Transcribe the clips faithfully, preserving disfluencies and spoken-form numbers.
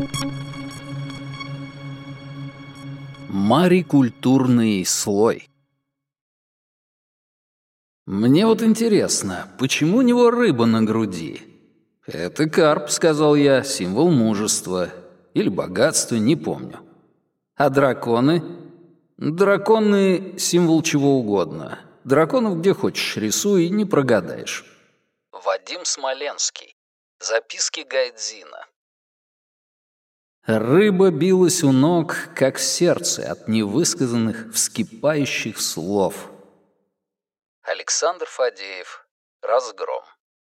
Марикультурный слой. «Мне вот интересно, почему у него рыба на груди?» «Это карп», — сказал я, — «символ мужества. Или богатства, не помню». «А драконы?» «Драконы — символ чего угодно. Драконов где хочешь рисуй, и не прогадаешь». Вадим Смоленский. Записки Гайдзина. Рыба билась у ног, как сердце от невысказанных, вскипающих слов. Александр Фадеев. Разгром.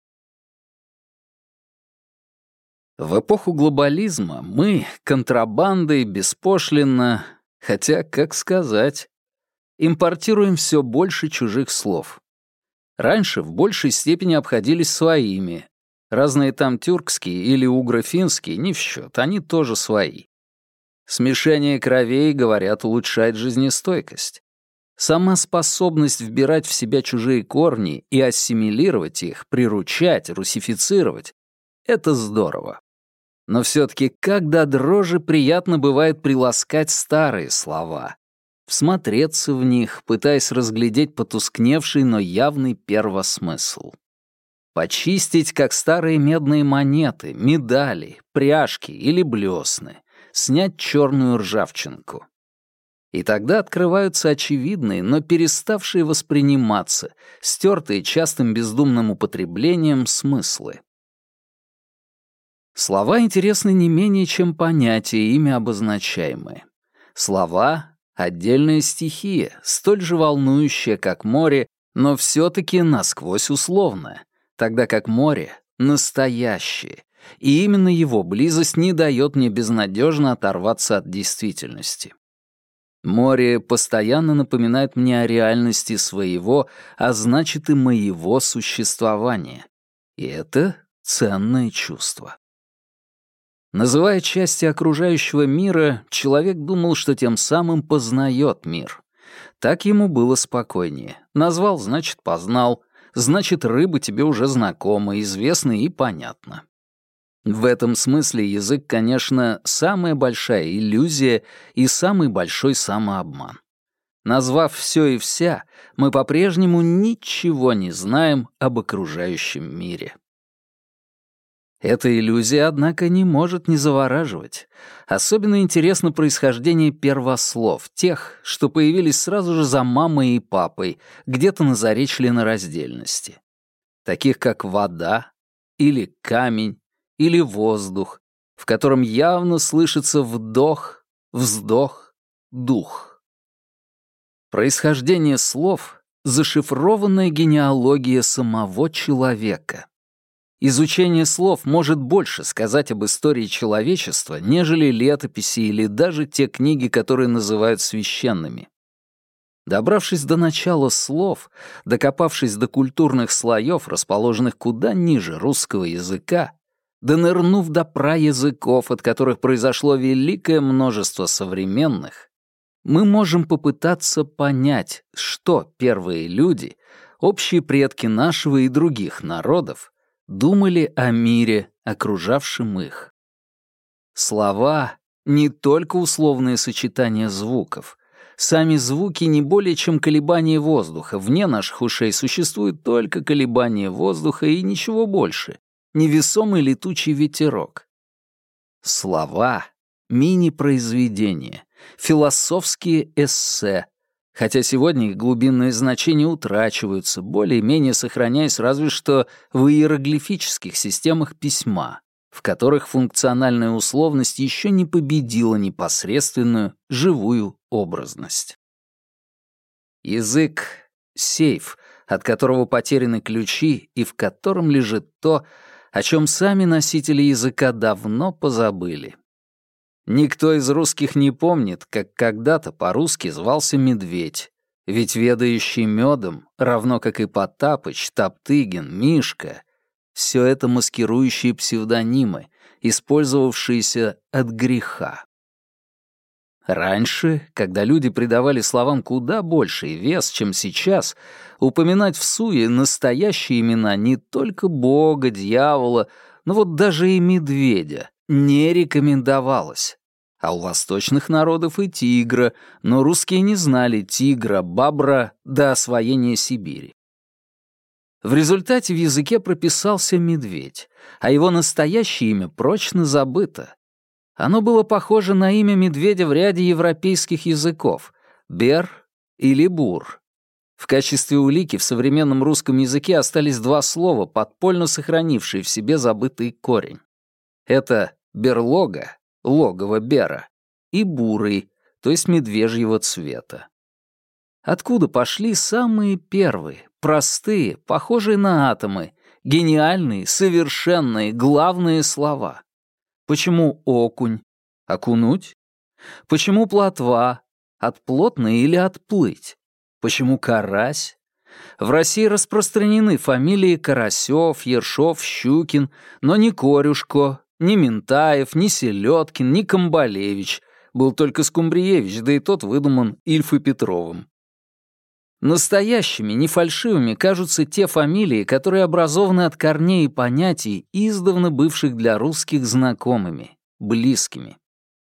В эпоху глобализма мы, контрабандой, беспошлинно, хотя, как сказать, импортируем все больше чужих слов. Раньше в большей степени обходились своими. Разные там тюркские или угро-финские не в счет, они тоже свои. Смешение кровей, говорят, улучшает жизнестойкость. Сама способность вбирать в себя чужие корни и ассимилировать их, приручать, русифицировать — это здорово. Но все-таки как до дрожи приятно бывает приласкать старые слова, всмотреться в них, пытаясь разглядеть потускневший, но явный первосмысл. Почистить, как старые медные монеты, медали, пряжки или блесны, снять черную ржавчинку. И тогда открываются очевидные, но переставшие восприниматься, стертые частым бездумным употреблением смыслы. Слова интересны не менее, чем понятия, ими обозначаемые. Слова — отдельная стихия, столь же волнующая, как море, но все-таки насквозь условная, тогда как море — настоящее, и именно его близость не дает мне безнадежно оторваться от действительности. Море постоянно напоминает мне о реальности своего, а значит и моего существования. И это ценное чувство. Называя части окружающего мира, человек думал, что тем самым познает мир. Так ему было спокойнее. Назвал, значит, познал. Значит, рыба тебе уже знакома, известна и понятна. В этом смысле язык, конечно, самая большая иллюзия и самый большой самообман. Назвав все и вся, мы по-прежнему ничего не знаем об окружающем мире. Эта иллюзия, однако, не может не завораживать. Особенно интересно происхождение первослов, тех, что появились сразу же за мамой и папой, где-то на заре членораздельности. Таких как вода или камень или воздух, в котором явно слышится вдох, вздох, дух. Происхождение слов — зашифрованная генеалогия самого человека. Изучение слов может больше сказать об истории человечества, нежели летописи или даже те книги, которые называют священными. Добравшись до начала слов, докопавшись до культурных слоев, расположенных куда ниже русского языка, донырнув до праязыков, от которых произошло великое множество современных, мы можем попытаться понять, что первые люди, общие предки нашего и других народов, думали о мире, окружавшем их. Слова — не только условные сочетания звуков. Сами звуки не более чем колебания воздуха. Вне наших ушей существует только колебание воздуха и ничего больше. Невесомый летучий ветерок. Слова — мини-произведения, философские эссе, хотя сегодня их глубинные значения утрачиваются, более-менее сохраняясь разве что в иероглифических системах письма, в которых функциональная условность еще не победила непосредственную, живую образность. Язык — сейф, от которого потеряны ключи и в котором лежит то, о чем сами носители языка давно позабыли. Никто из русских не помнит, как когда-то по-русски звался медведь, ведь ведающий медом, равно как и Потапыч, Топтыгин, Мишка — все это маскирующие псевдонимы, использовавшиеся от греха. Раньше, когда люди придавали словам куда больший вес, чем сейчас, упоминать в суе настоящие имена не только Бога, дьявола, но вот даже и медведя не рекомендовалось. А у восточных народов и тигра, но русские не знали тигра, бабра до освоения Сибири. В результате в языке прописался медведь, а его настоящее имя прочно забыто. Оно было похоже на имя медведя в ряде европейских языков — бер или бур. В качестве улики в современном русском языке остались два слова, подпольно сохранившие в себе забытый корень. Это берлога, логово бера, и бурый, то есть медвежьего цвета. Откуда пошли самые первые, простые, похожие на атомы, гениальные, совершенные, главные слова? Почему окунь? Окунуть? Почему плотва? Отплотно или отплыть? Почему карась? В России распространены фамилии Карасёв, Ершов, Щукин, но ни Корюшко, ни Ментаев, ни Селёдкин, ни Камбалевич. Был только Скумбриевич, да и тот выдуман Ильфой Петровым. Настоящими, не фальшивыми кажутся те фамилии, которые образованы от корней и понятий, издавна бывших для русских знакомыми, близкими.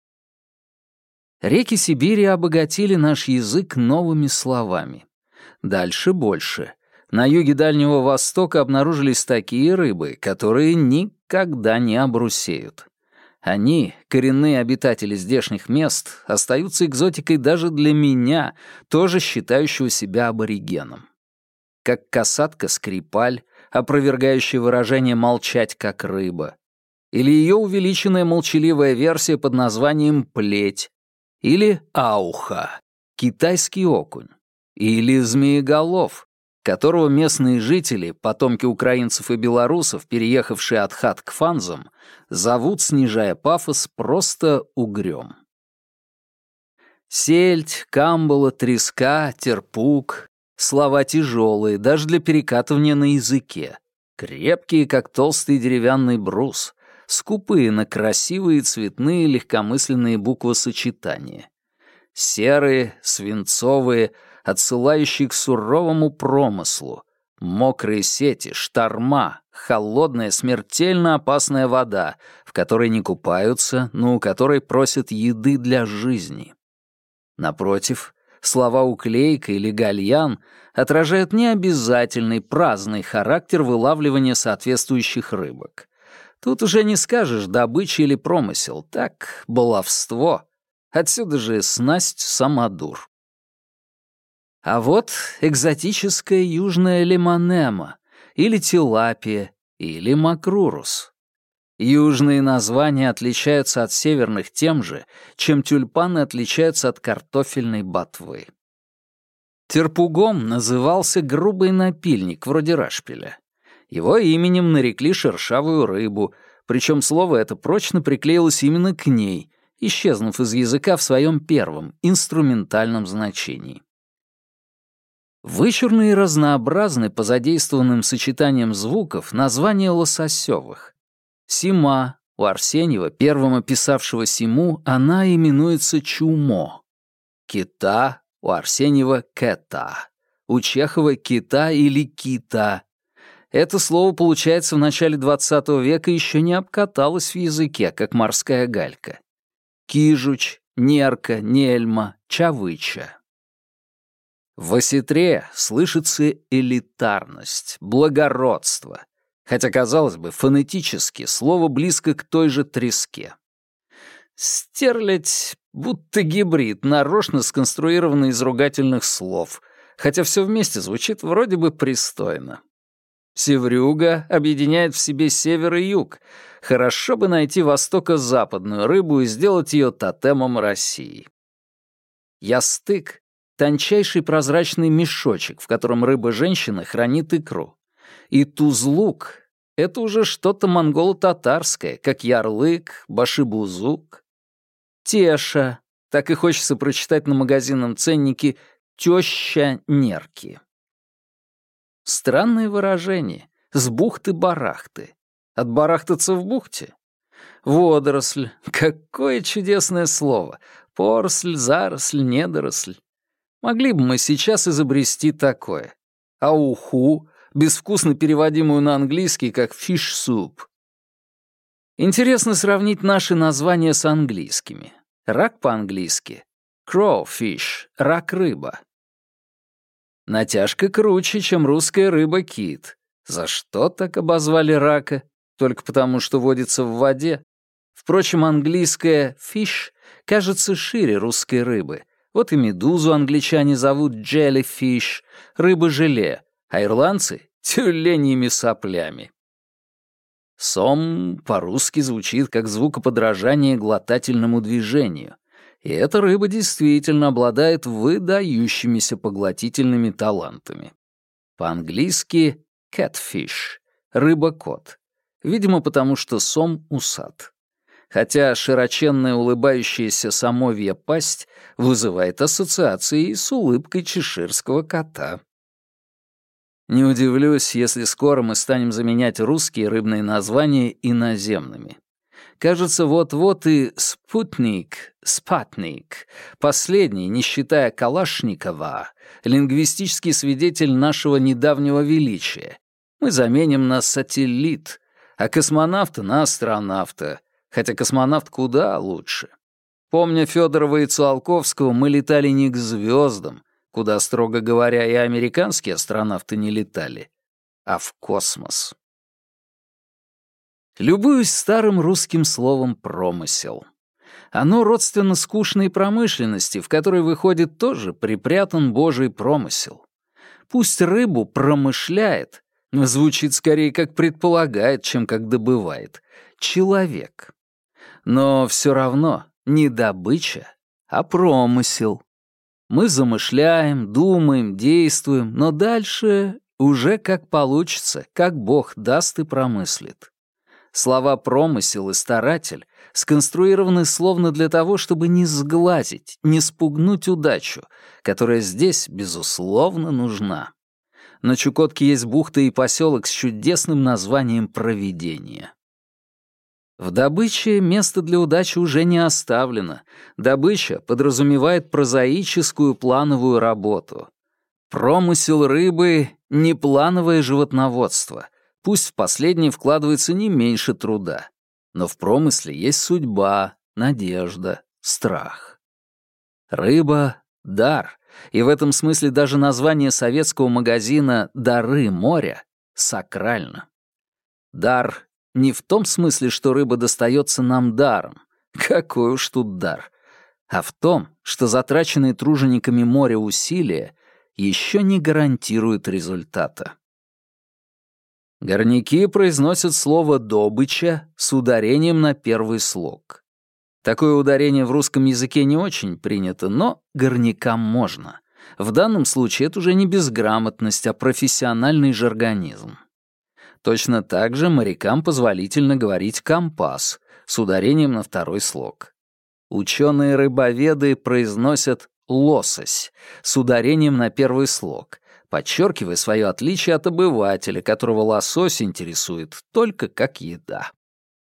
Реки Сибири обогатили наш язык новыми словами. Дальше больше. На юге Дальнего Востока обнаружились такие рыбы, которые никогда не обрусеют. Они, коренные обитатели здешних мест, остаются экзотикой даже для меня, тоже считающего себя аборигеном. Как касатка-скрипаль, опровергающая выражение «молчать как рыба», или ее увеличенная молчаливая версия под названием «плеть», или ауха, китайский окунь, или змееголов, которого местные жители, потомки украинцев и белорусов, переехавшие от хат к фанзам, зовут, снижая пафос, просто угрём. Сельдь, камбала, треска, терпук — слова тяжелые, даже для перекатывания на языке, крепкие, как толстый деревянный брус, скупые на красивые цветные легкомысленные буквосочетания. Серые, свинцовые, отсылающие к суровому промыслу, мокрые сети, шторма, холодная, смертельно опасная вода, в которой не купаются, но у которой просят еды для жизни. Напротив, слова «уклейка» или «гальян» отражают необязательный, праздный характер вылавливания соответствующих рыбок. Тут уже не скажешь добыча или промысел, так, баловство. Отсюда же снасть-самодур. А вот экзотическая южная лимонема, или тилапия, или макрурус. Южные названия отличаются от северных тем же, чем тюльпаны отличаются от картофельной ботвы. Терпугом назывался грубый напильник, вроде рашпиля. Его именем нарекли шершавую рыбу, причем слово это прочно приклеилось именно к ней, исчезнув из языка в своем первом, инструментальном значении. Вычурны и разнообразны по задействованным сочетаниям звуков названия лососевых. Сима, у Арсеньева, первым описавшего симу, она именуется чумо. Кита, у Арсеньева кета. У Чехова кита или кита. Это слово, получается, в начале двадцатого века еще не обкаталось в языке, как морская галька. Кижуч, нерка, нельма, чавыча. В осетре слышится элитарность, благородство, хотя, казалось бы, фонетически слово близко к той же треске. Стерлядь будто гибрид, нарочно сконструированный из ругательных слов, хотя все вместе звучит вроде бы пристойно. Севрюга объединяет в себе север и юг. Хорошо бы найти востоко-западную рыбу и сделать ее тотемом России. Ястык — тончайший прозрачный мешочек, в котором рыба-женщина хранит икру. И тузлук — это уже что-то монголо-татарское, как ярлык, башибузук. Теша — так и хочется прочитать на магазинном ценнике «теща нерки». Странное выражение — с бухты-барахты. Отбарахтаться в бухте? Водоросль — какое чудесное слово. Поросль, заросль, недоросль. Могли бы мы сейчас изобрести такое. А уху, безвкусно переводимую на английский как fish soup. Интересно сравнить наши названия с английскими. Рак по-английски — crowfish, рак-рыба. Натяжка круче, чем русская рыба-кит. За что так обозвали рака? Только потому, что водится в воде? Впрочем, английское «fish» кажется шире русской рыбы. Вот и медузу англичане зовут jellyfish, рыба-желе, а ирландцы — тюленьими соплями. Сом по-русски звучит как звукоподражание глотательному движению, и эта рыба действительно обладает выдающимися поглотительными талантами. По-английски catfish — рыба-кот, видимо, потому что сом усат. Хотя широченная улыбающаяся самовья пасть вызывает ассоциации с улыбкой чеширского кота. Не удивлюсь, если скоро мы станем заменять русские рыбные названия иноземными. Кажется, вот-вот и «спутник», «спатник», последний, не считая Калашникова, лингвистический свидетель нашего недавнего величия. Мы заменим на «сателлит», а космонавта на «астронавта», хотя космонавт куда лучше. Помня Федорова и Циолковского, мы летали не к звездам, куда, строго говоря, и американские астронавты не летали, а в космос. Любуюсь старым русским словом «промысел». Оно родственно скучной промышленности, в которой, выходит, тоже припрятан Божий промысел. Пусть рыбу промышляет, но звучит скорее как предполагает, чем как добывает. Человек. Но все равно не добыча, а промысел. Мы замышляем, думаем, действуем, но дальше уже как получится, как Бог даст и промыслит. Слова «промысел» и «старатель» сконструированы словно для того, чтобы не сглазить, не спугнуть удачу, которая здесь, безусловно, нужна. На Чукотке есть бухта и поселок с чудесным названием «Провидение». В добыче место для удачи уже не оставлено. Добыча подразумевает прозаическую плановую работу. Промысел рыбы — не плановое животноводство. Пусть в последнее вкладывается не меньше труда. Но в промысле есть судьба, надежда, страх. Рыба — дар, и в этом смысле даже название советского магазина «Дары моря» сакрально. Дар не в том смысле, что рыба достается нам даром. Какой уж тут дар. А в том, что затраченные тружениками моря усилия еще не гарантируют результата. Горняки произносят слово «добыча» с ударением на первый слог. Такое ударение в русском языке не очень принято, но горнякам можно. В данном случае это уже не безграмотность, а профессиональный жаргонизм. Точно так же морякам позволительно говорить «компас» с ударением на второй слог. Ученые-рыбоведы произносят «лосось» с ударением на первый слог, подчеркивая свое отличие от обывателя, которого лосось интересует только как еда.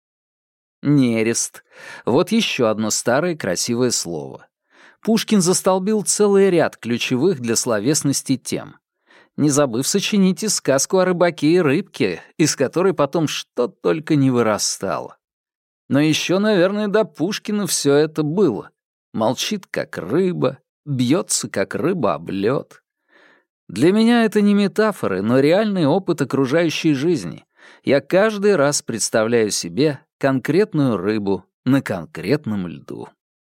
Нерест. Вот еще одно старое красивое слово. Пушкин застолбил целый ряд ключевых для словесности тем, не забыв сочинить и сказку о рыбаке и рыбке, из которой потом что только не вырастало. Но еще, наверное, до Пушкина все это было. Молчит, как рыба, бьется, как рыба об лед. Для меня это не метафоры, но реальный опыт окружающей жизни. Я каждый раз представляю себе конкретную рыбу на конкретном льду.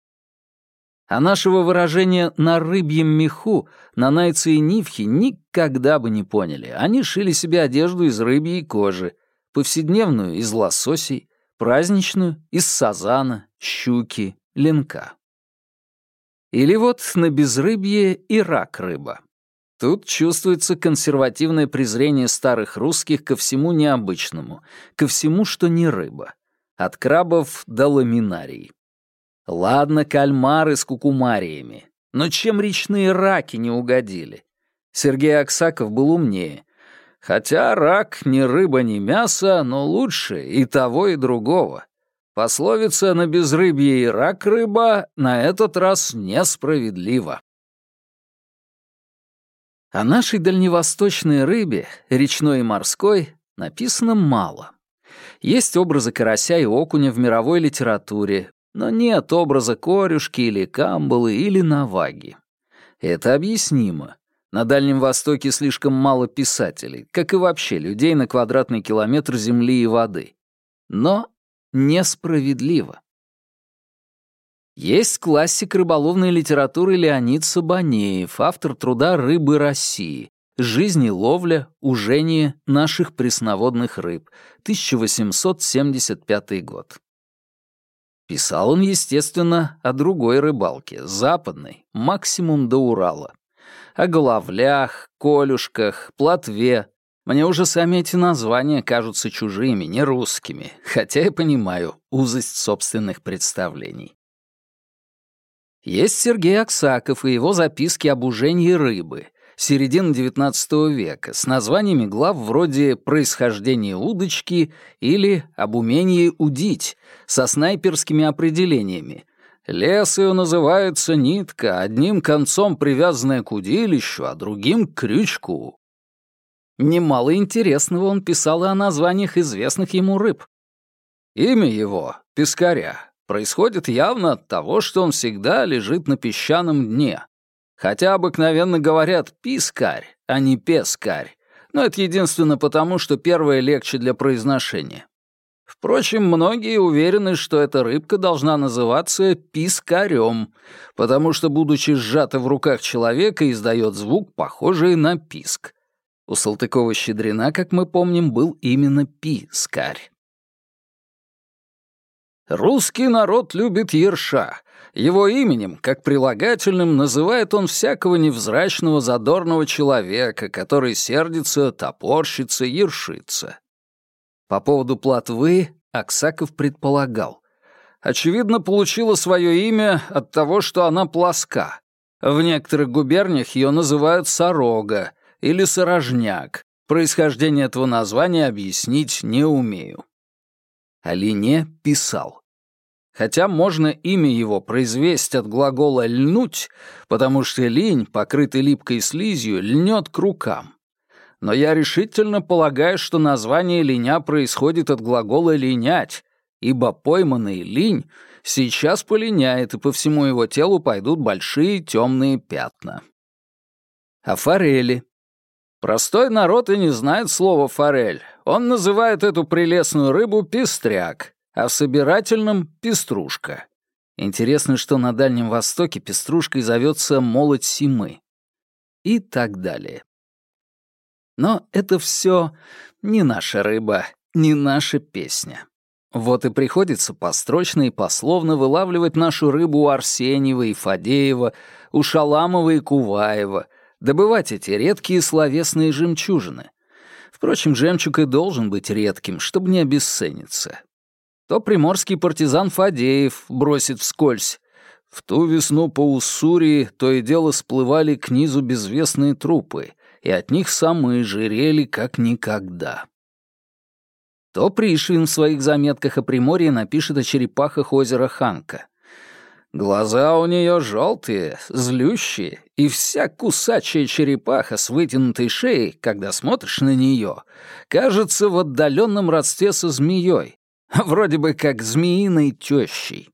А нашего выражения «на рыбьем меху» нанайцы и нивхи никогда бы не поняли. Они шили себе одежду из рыбьей кожи, повседневную — из лососей, праздничную — из сазана, щуки, ленка. Или вот на безрыбье и рак-рыба. Тут чувствуется консервативное презрение старых русских ко всему необычному, ко всему, что не рыба. От крабов до ламинарий. Ладно, кальмары с кукумариями, но чем речные раки не угодили? Сергей Аксаков был умнее. Хотя рак ни рыба, ни мясо, но лучше и того, и другого. Пословица «на безрыбье и рак рыба» на этот раз несправедлива. О нашей дальневосточной рыбе, речной и морской, написано мало. Есть образы карася и окуня в мировой литературе, но нет образа корюшки или камбалы или наваги. Это объяснимо. На Дальнем Востоке слишком мало писателей, как и вообще людей на квадратный километр земли и воды. Но несправедливо. Есть классик рыболовной литературы Леонид Сабанеев, автор труда «Рыбы России. Жизнь и ловля, ужение наших пресноводных рыб», тысяча восемьсот семьдесят пятый год. Писал он, естественно, о другой рыбалке, западной, максимум до Урала. О головлях, колюшках, плотве. Мне уже сами эти названия кажутся чужими, не русскими, хотя я понимаю узость собственных представлений. Есть Сергей Аксаков и его записки об ужении рыбы, середина девятнадцатого века, с названиями глав вроде «Происхождение удочки» или «Об умении удить», со снайперскими определениями. Лес ее называется нитка, одним концом привязанная к удилищу, а другим — к крючку. Немало интересного он писал и о названиях известных ему рыб. Имя его, Пескаря, происходит явно от того, что он всегда лежит на песчаном дне. Хотя обыкновенно говорят «пискарь», а не «пескарь», но это единственно потому, что первое легче для произношения. Впрочем, многие уверены, что эта рыбка должна называться пискарем, потому что, будучи сжата в руках человека, издает звук, похожий на писк. У Салтыкова-Щедрина, как мы помним, был именно пискарь. Русский народ любит ерша. Его именем, как прилагательным, называет он всякого невзрачного задорного человека, который сердится, топорщится, ершится. По поводу плотвы Аксаков предполагал. Очевидно, получила свое имя от того, что она плоска. В некоторых губерниях ее называют сорога или сорожняк. Происхождение этого названия объяснить не умею. О лине писал. Хотя можно имя его произвести от глагола «льнуть», потому что линь, покрытый липкой слизью, льнет к рукам. Но я решительно полагаю, что название линя происходит от глагола «линять», ибо пойманный линь сейчас полиняет, и по всему его телу пойдут большие темные пятна. О форели. Простой народ и не знает слова «форель». Он называет эту прелестную рыбу пестряк, а в собирательном — пеструшка. Интересно, что на Дальнем Востоке пеструшкой зовется молоть симы. И так далее. Но это все не наша рыба, не наша песня. Вот и приходится построчно и пословно вылавливать нашу рыбу у Арсеньева и Фадеева, у Шаламова и Куваева, добывать эти редкие словесные жемчужины. Впрочем, жемчуг и должен быть редким, чтобы не обесцениться. То приморский партизан Фадеев бросит вскользь. В ту весну по Уссурии то и дело всплывали к низу безвестные трупы, и от них самые жирели как никогда. То Пришвин в своих заметках о Приморье напишет о черепахах озера Ханка. Глаза у нее желтые, злющие, и вся кусачая черепаха с вытянутой шеей, когда смотришь на нее, кажется в отдаленном родстве со змеей, вроде бы как змеиной тещей.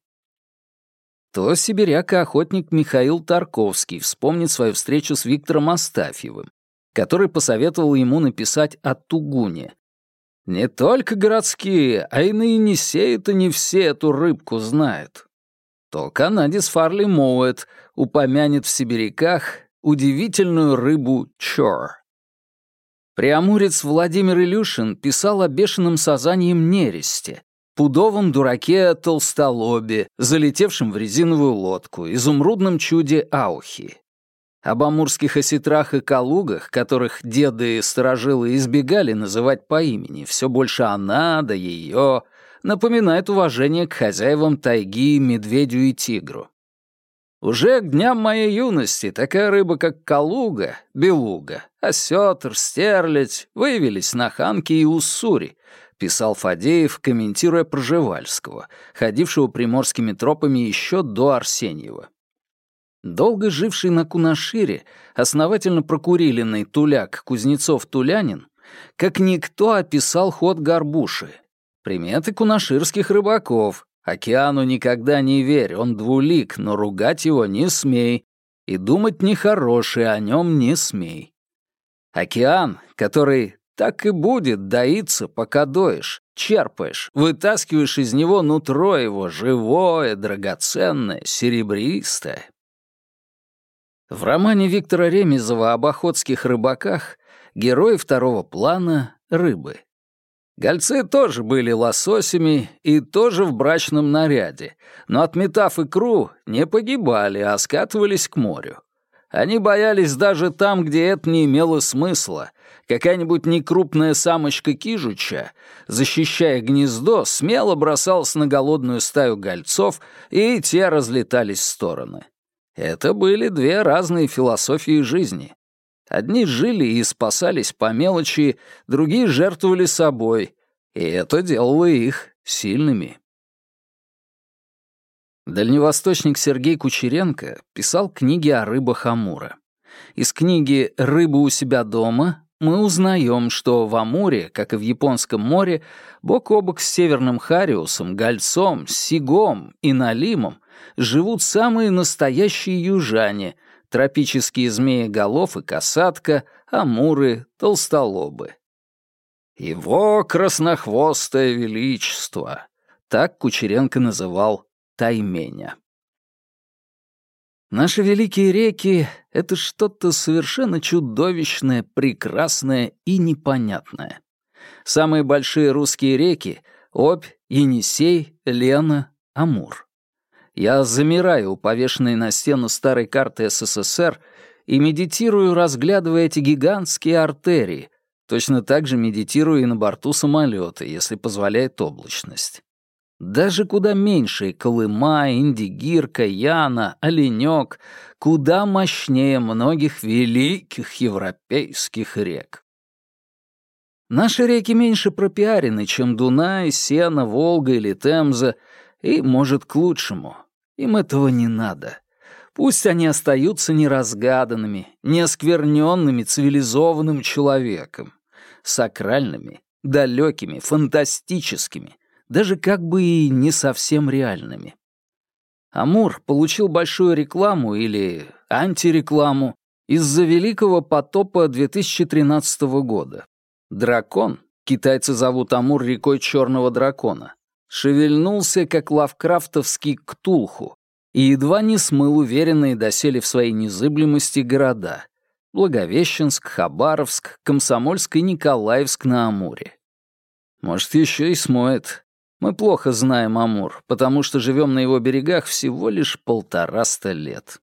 То сибиряк и охотник Михаил Тарковский вспомнит свою встречу с Виктором Астафьевым, который посоветовал ему написать о тугуне. Не только городские, а и на Енисее-то не все эту рыбку знают. То канадец Фарли Моуэт упомянет в сибиряках удивительную рыбу чор. Преамурец Владимир Илюшин писал о бешеном сазаньем нересте, пудовом дураке толстолобе, залетевшем в резиновую лодку, изумрудном чуде аухи. Об амурских осетрах и калугах, которых деды и старожилы избегали называть по имени, все больше она да ее, напоминает уважение к хозяевам тайги, медведю и тигру. Уже к дням моей юности такая рыба, как калуга, белуга, осетр, стерлядь выявились на Ханке и Уссури, писал Фадеев, комментируя Пржевальского, ходившего приморскими тропами еще до Арсеньева. Долго живший на Кунашире, основательно прокуриленный туляк Кузнецов-Тулянин, как никто описал ход горбуши. Приметы кунаширских рыбаков. Океану никогда не верь, он двулик, но ругать его не смей. И думать нехорошее о нем не смей. Океан, который так и будет доиться, пока доешь, черпаешь, вытаскиваешь из него нутро его, живое, драгоценное, серебристое. В романе Виктора Ремезова об охотских рыбаках герои второго плана — рыбы. Гольцы тоже были лососями и тоже в брачном наряде, но, отметав икру, не погибали, а скатывались к морю. Они боялись даже там, где это не имело смысла. Какая-нибудь некрупная самочка кижуча, защищая гнездо, смело бросалась на голодную стаю гольцов, и те разлетались в стороны. Это были две разные философии жизни. Одни жили и спасались по мелочи, другие жертвовали собой, и это делало их сильными. Дальневосточник Сергей Кучеренко писал книги о рыбах Амура. Из книги «Рыба у себя дома» мы узнаем, что в Амуре, как и в Японском море, бок о бок с северным хариусом, гольцом, сигом и налимом живут самые настоящие южане, тропические змееголов и касатка, амуры, толстолобы. «Его краснохвостое величество», так Кучеренко называл Тайменя. Наши великие реки — это что-то совершенно чудовищное, прекрасное и непонятное. Самые большие русские реки — Обь, Енисей, Лена, Амур. Я замираю у повешенной на стену старой карты СССР и медитирую, разглядывая эти гигантские артерии, точно так же медитирую и на борту самолета, если позволяет облачность. Даже куда меньшие Колыма, Индигирка, Яна, Оленёк, куда мощнее многих великих европейских рек. Наши реки меньше пропиарены, чем Дунай, Сена, Волга или Темза, и, может, к лучшему. Им этого не надо. Пусть они остаются неразгаданными, неоскверненными цивилизованным человеком, сакральными, далекими, фантастическими, даже как бы и не совсем реальными. Амур получил большую рекламу или антирекламу из-за великого потопа две тысячи тринадцатого года. Дракон, китайцы зовут Амур рекой Черного дракона, шевельнулся, как лавкрафтовский Ктулху, и едва не смыл уверенные доселе в своей незыблемости города — Благовещенск, Хабаровск, Комсомольск и Николаевск на Амуре. Может, еще и смоет. Мы плохо знаем Амур, потому что живем на его берегах всего лишь полтораста лет.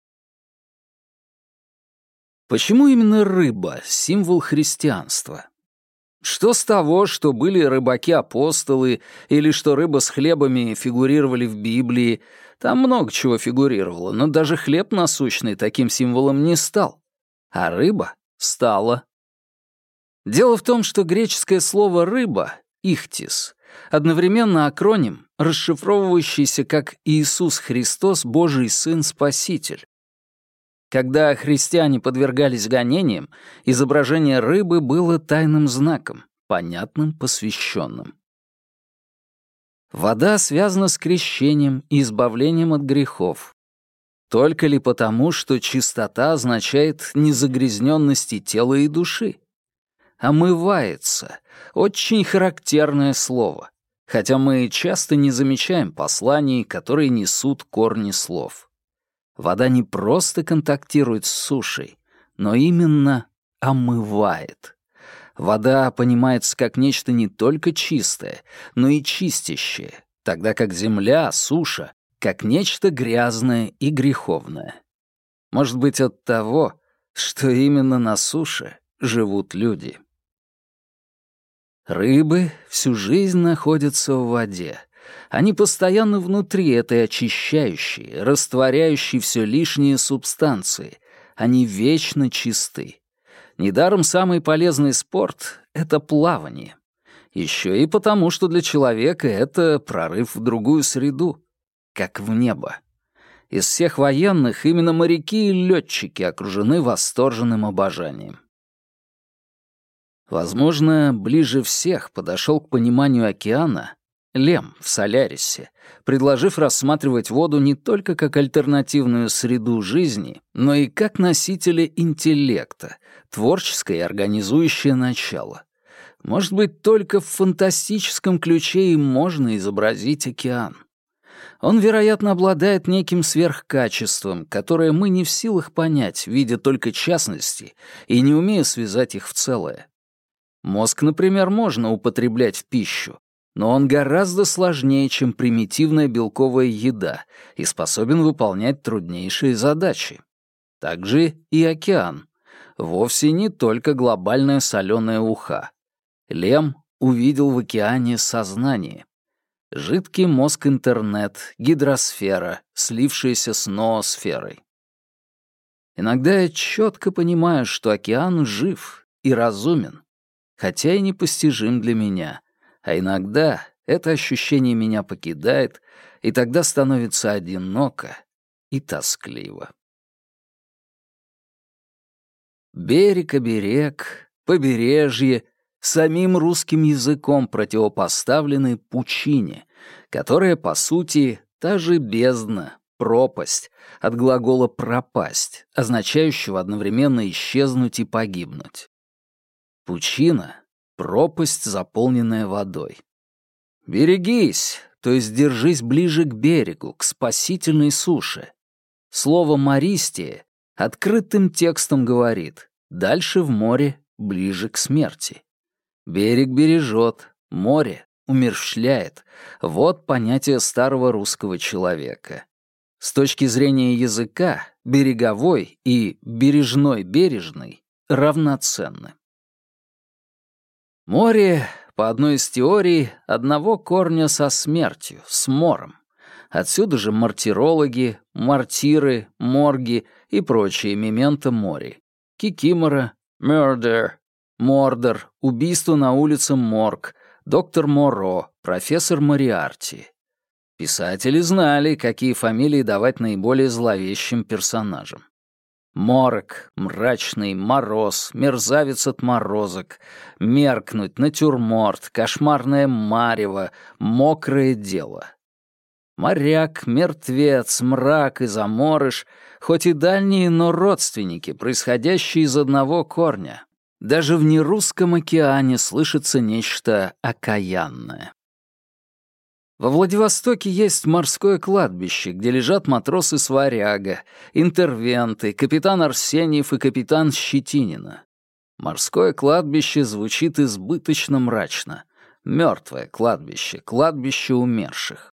Почему именно рыба — символ христианства? Что с того, что были рыбаки-апостолы, или что рыба с хлебами фигурировали в Библии? Там много чего фигурировало, но даже хлеб насущный таким символом не стал. А рыба стала. Дело в том, что греческое слово «рыба» — «ихтис» — одновременно акроним, расшифровывающийся как «Иисус Христос, Божий Сын, Спаситель». Когда христиане подвергались гонениям, изображение рыбы было тайным знаком, понятным посвященным. Вода связана с крещением и избавлением от грехов. Только ли потому, что чистота означает незагрязненность и тела, и души? «Омывается» — очень характерное слово, хотя мы часто не замечаем посланий, которые несут корни слов. Вода не просто контактирует с сушей, но именно омывает. Вода понимается как нечто не только чистое, но и чистящее, тогда как земля, суша — как нечто грязное и греховное. Может быть, от того, что именно на суше живут люди. Рыбы всю жизнь находятся в воде. Они постоянно внутри этой очищающей, растворяющей все лишние субстанции. Они вечно чисты. Недаром самый полезный спорт — это плавание. Еще и потому, что для человека это прорыв в другую среду, как в небо. Из всех военных именно моряки и летчики окружены восторженным обожанием. Возможно, ближе всех подошел к пониманию океана Лем в «Солярисе», предложив рассматривать воду не только как альтернативную среду жизни, но и как носителя интеллекта, творческое и организующее начало. Может быть, только в фантастическом ключе и можно изобразить океан. Он, вероятно, обладает неким сверхкачеством, которое мы не в силах понять, видя только частности и не умея связать их в целое. Мозг, например, можно употреблять в пищу, но он гораздо сложнее, чем примитивная белковая еда, и способен выполнять труднейшие задачи. Также и океан. Вовсе не только глобальная соленая уха. Лем увидел в океане сознание. Жидкий мозг-интернет, гидросфера, слившаяся с ноосферой. Иногда я четко понимаю, что океан жив и разумен, хотя и непостижим для меня, а иногда это ощущение меня покидает, и тогда становится одиноко и тоскливо. Берег-оберег, побережье самим русским языком противопоставлены пучине, которая, по сути, та же бездна, пропасть, от глагола «пропасть», означающего одновременно исчезнуть и погибнуть. Пучина — пропасть, заполненная водой. Берегись, то есть держись ближе к берегу, к спасительной суше. Слово «мористия» открытым текстом говорит «дальше в море, ближе к смерти». Берег бережет, море умерщвляет. Вот понятие старого русского человека. С точки зрения языка, береговой и бережной-бережный равноценны. Море, по одной из теорий, одного корня со смертью, с мором. Отсюда же мартирологи, мартиры, морги и прочие мементо мори. Кикимора, murder, Мордор, убийство на улице Морг, доктор Моро, профессор Мориарти. Писатели знали, какие фамилии давать наиболее зловещим персонажам. Морок, мрачный, мороз, мерзавец от морозок, меркнуть, натюрморт, кошмарное марево, мокрое дело. Моряк, мертвец, мрак и заморыш, хоть и дальние, но родственники, происходящие из одного корня. Даже в нерусском океане слышится нечто окаянное. Во Владивостоке есть морское кладбище, где лежат матросы Сваряга, интервенты, капитан Арсеньев и капитан Щетинина. Морское кладбище звучит избыточно мрачно. Мертвое кладбище, кладбище умерших.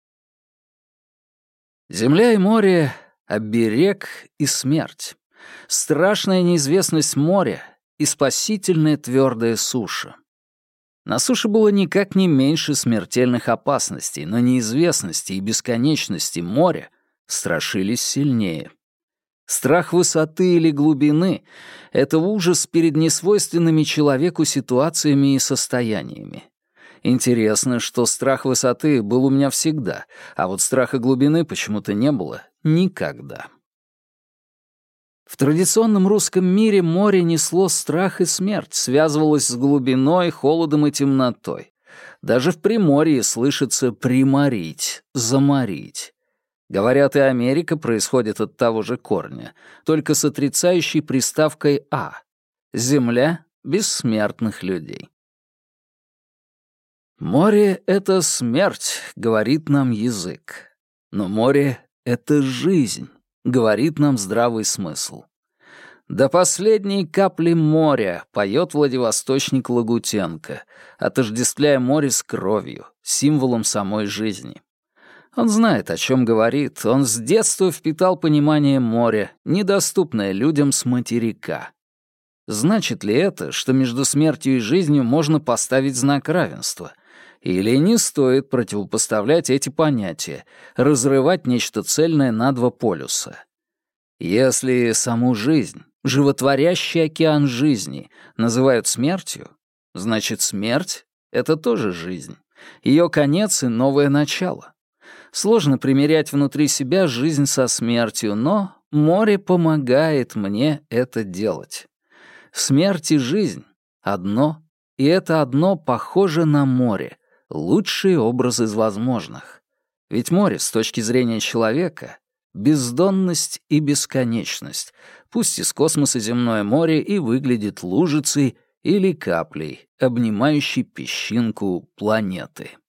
Земля и море — оберег и смерть. Страшная неизвестность моря и спасительная твердая суша. На суше было никак не меньше смертельных опасностей, но неизвестности и бесконечности моря страшились сильнее. Страх высоты или глубины — это ужас перед несвойственными человеку ситуациями и состояниями. Интересно, что страх высоты был у меня всегда, а вот страха глубины почему-то не было никогда. В традиционном русском мире море несло страх и смерть, связывалось с глубиной, холодом и темнотой. Даже в Приморье слышится «приморить», «заморить». Говорят, и Америка происходит от того же корня, только с отрицающей приставкой «а». Земля бессмертных людей. «Море — это смерть», — говорит нам язык. Но море — это жизнь. — говорит нам здравый смысл. «До последней капли моря», — поет владивосточник Лагутенко, отождествляя море с кровью, символом самой жизни. Он знает, о чем говорит, он с детства впитал понимание моря, недоступное людям с материка. Значит ли это, что между смертью и жизнью можно поставить знак равенства? Или не стоит противопоставлять эти понятия, разрывать нечто цельное на два полюса? Если саму жизнь, животворящий океан жизни, называют смертью, значит, смерть — это тоже жизнь, ее конец и новое начало. Сложно примирять внутри себя жизнь со смертью, но море помогает мне это делать. Смерть и жизнь — одно И это одно похоже на море, лучший образ из возможных. Ведь море, с точки зрения человека, бездонность и бесконечность, пусть из космоса земное море и выглядит лужицей или каплей, обнимающей песчинку планеты.